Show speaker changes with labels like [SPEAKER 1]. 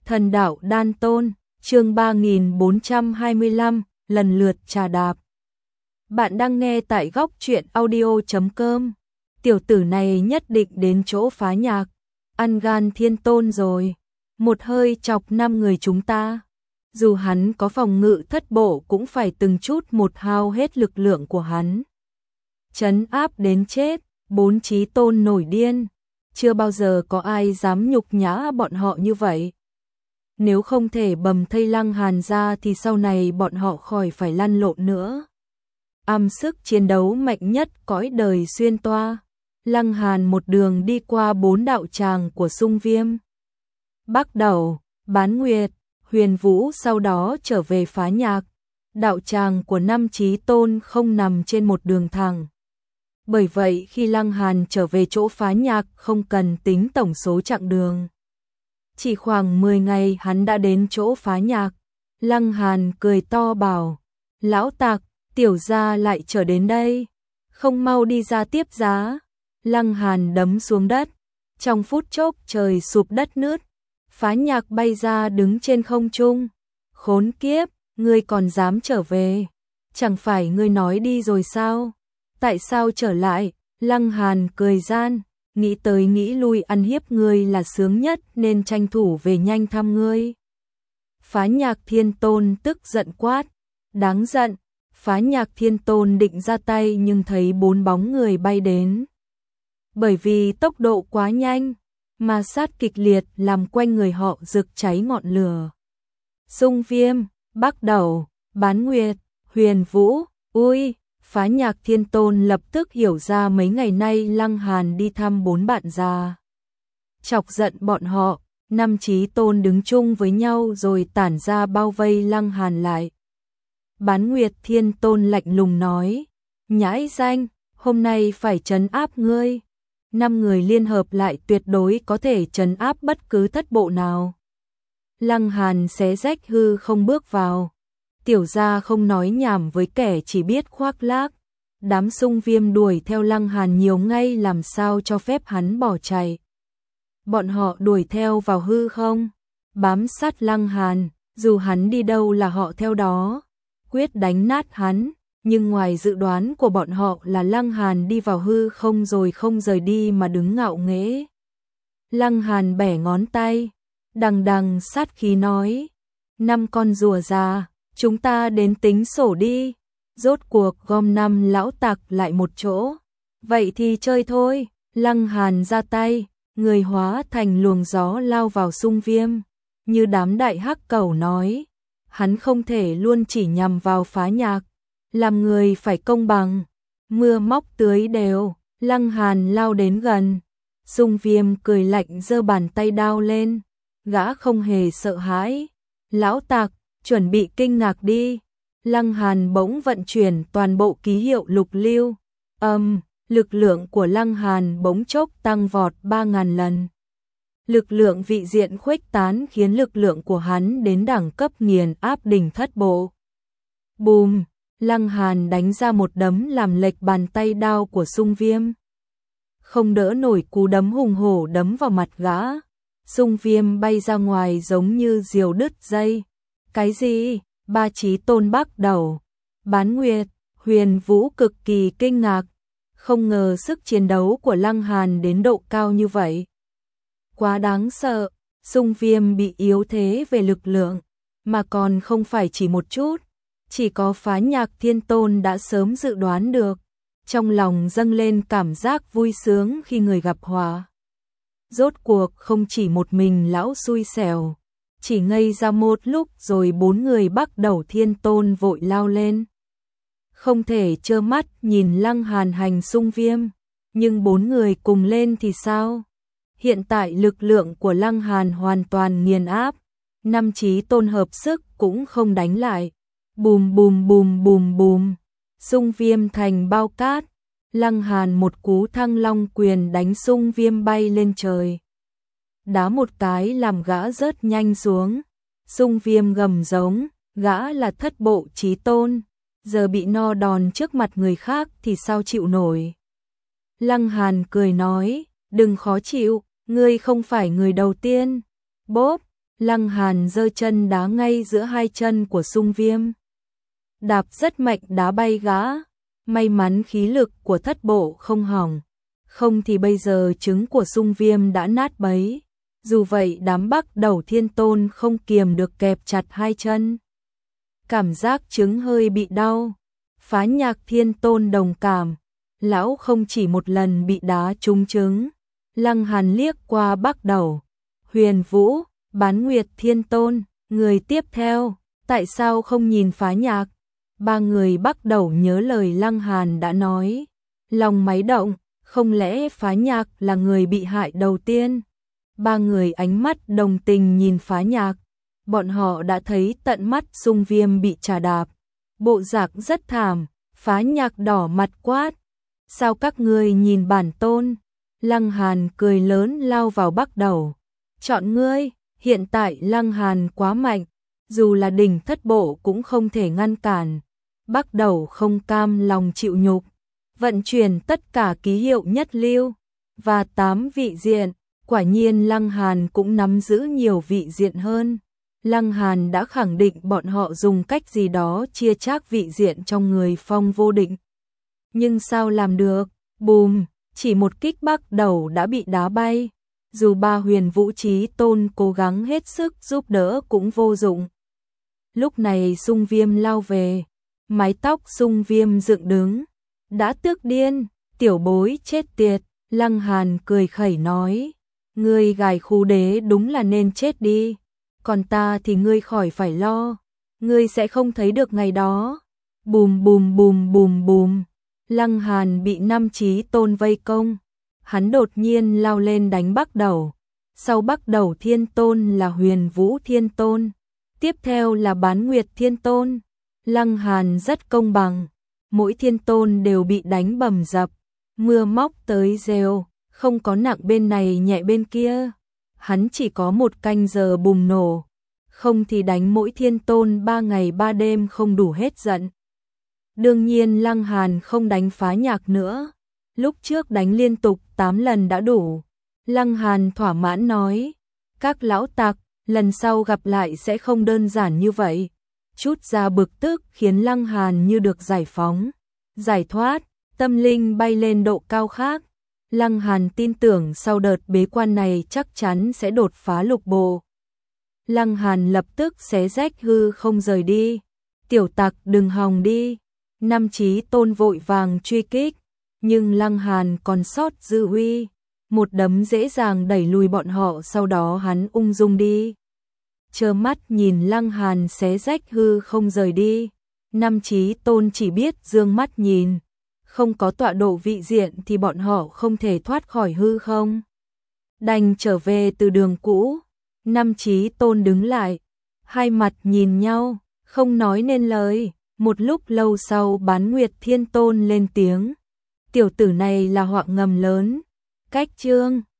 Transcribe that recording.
[SPEAKER 1] Thần đạo đan tôn, chương 3425, lần lượt trà đạp. Bạn đang nghe tại góc truyện audio.com. Tiểu tử này nhất định đến chỗ phá nhạc, ăn gan thiên tôn rồi, một hơi chọc 5 người chúng ta. Dù hắn có phòng ngự thất bộ cũng phải từng chút một hao hết lực lượng của hắn. Trấn áp đến chết, 4 chí tôn nổi điên, chưa bao giờ có ai dám nhục nhã bọn họ như vậy. Nếu không thể bầm thây Lăng Hàn ra thì sau này bọn họ khỏi phải lăn lộn nữa. Sức chiến đấu mạnh nhất cõi đời xuyên toa. Lăng Hàn một đường đi qua 4 đạo tràng của Xung Viêm, Bắc Đầu, Bán Nguyệt, Huyền Vũ, sau đó trở về phá nhạc. Đạo tràng của 5 chí tôn không nằm trên một đường thẳng. Bởi vậy khi Lăng Hàn trở về chỗ phá nhạc không cần tính tổng số chặng đường. Chỉ khoảng 10 ngày hắn đã đến chỗ phá nhạc. Lăng Hàn cười to bảo, lão tặc, tiểu gia lại trở đến đây, không mau đi ra tiếp giá. Lăng Hàn đấm xuống đất, trong phút chốc trời sụp đất nứt, phá nhạc bay ra đứng trên không trung. Khốn kiếp, ngươi còn dám trở về, chẳng phải ngươi nói đi rồi sao? Tại sao trở lại? Lăng Hàn cười gian, nghĩ tới nghĩ lui, ăn hiếp ngươi là sướng nhất nên tranh thủ về nhanh thăm ngươi. Phá nhạc thiên tôn tức giận quát, đáng giận. Phá nhạc thiên tôn định ra tay nhưng thấy 4 bóng người bay đến. Bởi vì tốc độ quá nhanh, ma sát kịch liệt làm quanh người họ rực cháy ngọn lửa. Xung Viêm, Bắc Đầu, Bán Nguyệt, Huyền Vũ, ui. Phá nhạc thiên tôn lập tức hiểu ra mấy ngày nay Lăng Hàn đi thăm 4 bạn già, chọc giận bọn họ. 5 chí tôn đứng chung với nhau rồi tản ra bao vây Lăng Hàn lại. Bán Nguyệt thiên tôn lạnh lùng nói, nhãi danh, hôm nay phải trấn áp ngươi. 5 người liên hợp lại tuyệt đối có thể trấn áp bất cứ thất bộ nào. Lăng Hàn xé rách hư không bước vào. Tiểu gia không nói nhảm với kẻ chỉ biết khoác lác. Đám Xung Viêm đuổi theo Lăng Hàn nhiều ngay, làm sao cho phép hắn bỏ chạy. Bọn họ đuổi theo vào hư không, bám sát Lăng Hàn, dù hắn đi đâu là họ theo đó, quyết đánh nát hắn. Nhưng ngoài dự đoán của bọn họ là Lăng Hàn đi vào hư không rồi không rời đi mà đứng ngạo nghễ. Lăng Hàn bẻ ngón tay, đằng đằng sát khí nói, 5 con rùa già, chúng ta đến tính sổ đi. Rốt cuộc gom 5 lão tặc lại một chỗ. Vậy thì chơi thôi. Lăng Hàn ra tay, người hóa thành luồng gió lao vào Xung Viêm. Như đám đại hắc cẩu nói, hắn không thể luôn chỉ nhằm vào phá nhạc, làm người phải công bằng. Mưa móc tưới đều, Lăng Hàn lao đến gần. Xung Viêm cười lạnh giơ bàn tay đao lên, gã không hề sợ hãi. Lão tặc, chuẩn bị kinh ngạc đi. Lăng Hàn bỗng vận chuyển toàn bộ ký hiệu lục lưu. Lực lượng của Lăng Hàn bỗng chốc tăng vọt 3000 lần. Lực lượng vị diện khuếch tán khiến lực lượng của hắn đến đẳng cấp nghiền áp đỉnh thất bộ. Bùm, Lăng Hàn đánh ra một đấm làm lệch bàn tay đao của Xung Viêm. Không đỡ nổi cú đấm hùng hổ đấm vào mặt gã. Xung Viêm bay ra ngoài giống như diều đứt dây. Cái gì? 3 chí tôn Bắc Đầu, Bán Nguyệt, Huyền Vũ cực kỳ kinh ngạc, không ngờ sức chiến đấu của Lăng Hàn đến độ cao như vậy. Quá đáng sợ. Xung Viêm bị yếu thế về lực lượng, mà còn không phải chỉ một chút. Chỉ có phá nhạc thiên tôn đã sớm dự đoán được, trong lòng dâng lên cảm giác vui sướng khi người gặp họa. Rốt cuộc không chỉ một mình lão xui xẻo. Chỉ ngây ra một lúc rồi 4 người Bắc Đầu thiên tôn vội lao lên. Không thể trơ mắt nhìn Lăng Hàn hành Xung Viêm. Nhưng 4 người cùng lên thì sao? Hiện tại lực lượng của Lăng Hàn hoàn toàn nghiền áp. 5 chí tôn hợp sức cũng không đánh lại. Bùm bùm bùm bùm bùm. Xung Viêm thành bao cát. Lăng Hàn một cú Thăng Long quyền đánh Xung Viêm bay lên trời. Đá một cái làm gã rớt nhanh xuống. Xung Viêm gầm giống, gã là thất bộ chí tôn, giờ bị no đòn trước mặt người khác thì sao chịu nổi. Lăng Hàn cười nói, đừng khó chịu, ngươi không phải người đầu tiên. Bốp, Lăng Hàn giơ chân đá ngay giữa hai chân của Sung Viêm. Đạp rất mạnh đá bay gã, may mắn khí lực của thất bộ không hỏng, không thì bây giờ trứng của Sung Viêm đã nát bấy. Dù vậy đám Bắc Đầu Thiên Tôn không kiềm được kẹp chặt hai chân. Cảm giác trứng hơi bị đau. Phá Nhạc Thiên Tôn đồng cảm, lão không chỉ một lần bị đá trúng trứng. Lăng Hàn liếc qua Bắc Đầu, Huyền Vũ, Bán Nguyệt Thiên Tôn, người tiếp theo, tại sao không nhìn Phá Nhạc? Ba người Bắc Đầu nhớ lời Lăng Hàn đã nói, lòng máy động, không lẽ Phá Nhạc là người bị hại đầu tiên? Ba người ánh mắt đồng tình nhìn Phá Nhạc, bọn họ đã thấy tận mắt Sung Viêm bị trà đạp, bộ dạng rất thảm. Phá Nhạc đỏ mặt quát, sao các ngươi nhìn bản tôn? Lăng Hàn cười lớn lao vào Bắc Đầu, chọn ngươi. Hiện tại Lăng Hàn quá mạnh, dù là đỉnh thất bộ cũng không thể ngăn cản. Bắc Đầu không cam lòng chịu nhục, vận chuyển tất cả ký hiệu nhất lưu và 8 vị diện. Quả nhiên Lăng Hàn cũng nắm giữ nhiều vị diện hơn. Lăng Hàn đã khẳng định bọn họ dùng cách gì đó chia chác vị diện trong người Phong Vô Định. Nhưng sao làm được? Bùm, chỉ một kích Bắc Đầu đã bị đá bay. Dù ba Huyền Vũ Chí Tôn cố gắng hết sức giúp đỡ cũng vô dụng. Lúc này Sung Viêm lao về, mái tóc Sung Viêm dựng đứng. Đã tức điên, tiểu bối chết tiệt. Lăng Hàn cười khẩy nói, ngươi gài khu đế đúng là nên chết đi. Còn ta thì ngươi khỏi phải lo, ngươi sẽ không thấy được ngày đó. Bùm bùm bùm bùm bùm. Lăng Hàn bị 5 Chí Tôn vây công, hắn đột nhiên lao lên đánh Bắc Đầu. Sau Bắc Đầu Thiên Tôn là Huyền Vũ Thiên Tôn, tiếp theo là Bán Nguyệt Thiên Tôn. Lăng Hàn rất công bằng, mỗi thiên tôn đều bị đánh bầm dập, mưa móc tới rêu, không có nặng bên này nhẹ bên kia. Hắn chỉ có 1 canh giờ bùng nổ, không thì đánh mỗi thiên tôn 3 ngày 3 đêm không đủ hết giận. Đương nhiên Lăng Hàn không đánh Phá Nhạc nữa, lúc trước đánh liên tục 8 lần đã đủ. Lăng Hàn thỏa mãn nói, các lão tặc, lần sau gặp lại sẽ không đơn giản như vậy. Chút ra bực tức khiến Lăng Hàn như được giải phóng, giải thoát, tâm linh bay lên độ cao khác. Lăng Hàn tin tưởng sau đợt bế quan này chắc chắn sẽ đột phá lục bộ. Lăng Hàn lập tức xé rách hư không rời đi. Tiểu tặc đừng hòng đi. 5 Chí Tôn vội vàng truy kích, nhưng Lăng Hàn còn sót dư uy, một đấm dễ dàng đẩy lùi bọn họ, sau đó hắn ung dung đi. Trơ mắt nhìn Lăng Hàn xé rách hư không rời đi, 5 Chí Tôn chỉ biết dương mắt nhìn, không có tọa độ vị diện thì bọn họ không thể thoát khỏi hư không. Đành trở về từ đường cũ. 5 Chí Tôn đứng lại, hai mặt nhìn nhau, không nói nên lời. Một lúc lâu sau Bán Nguyệt Thiên Tôn lên tiếng, tiểu tử này là họa ngầm lớn. Cách chương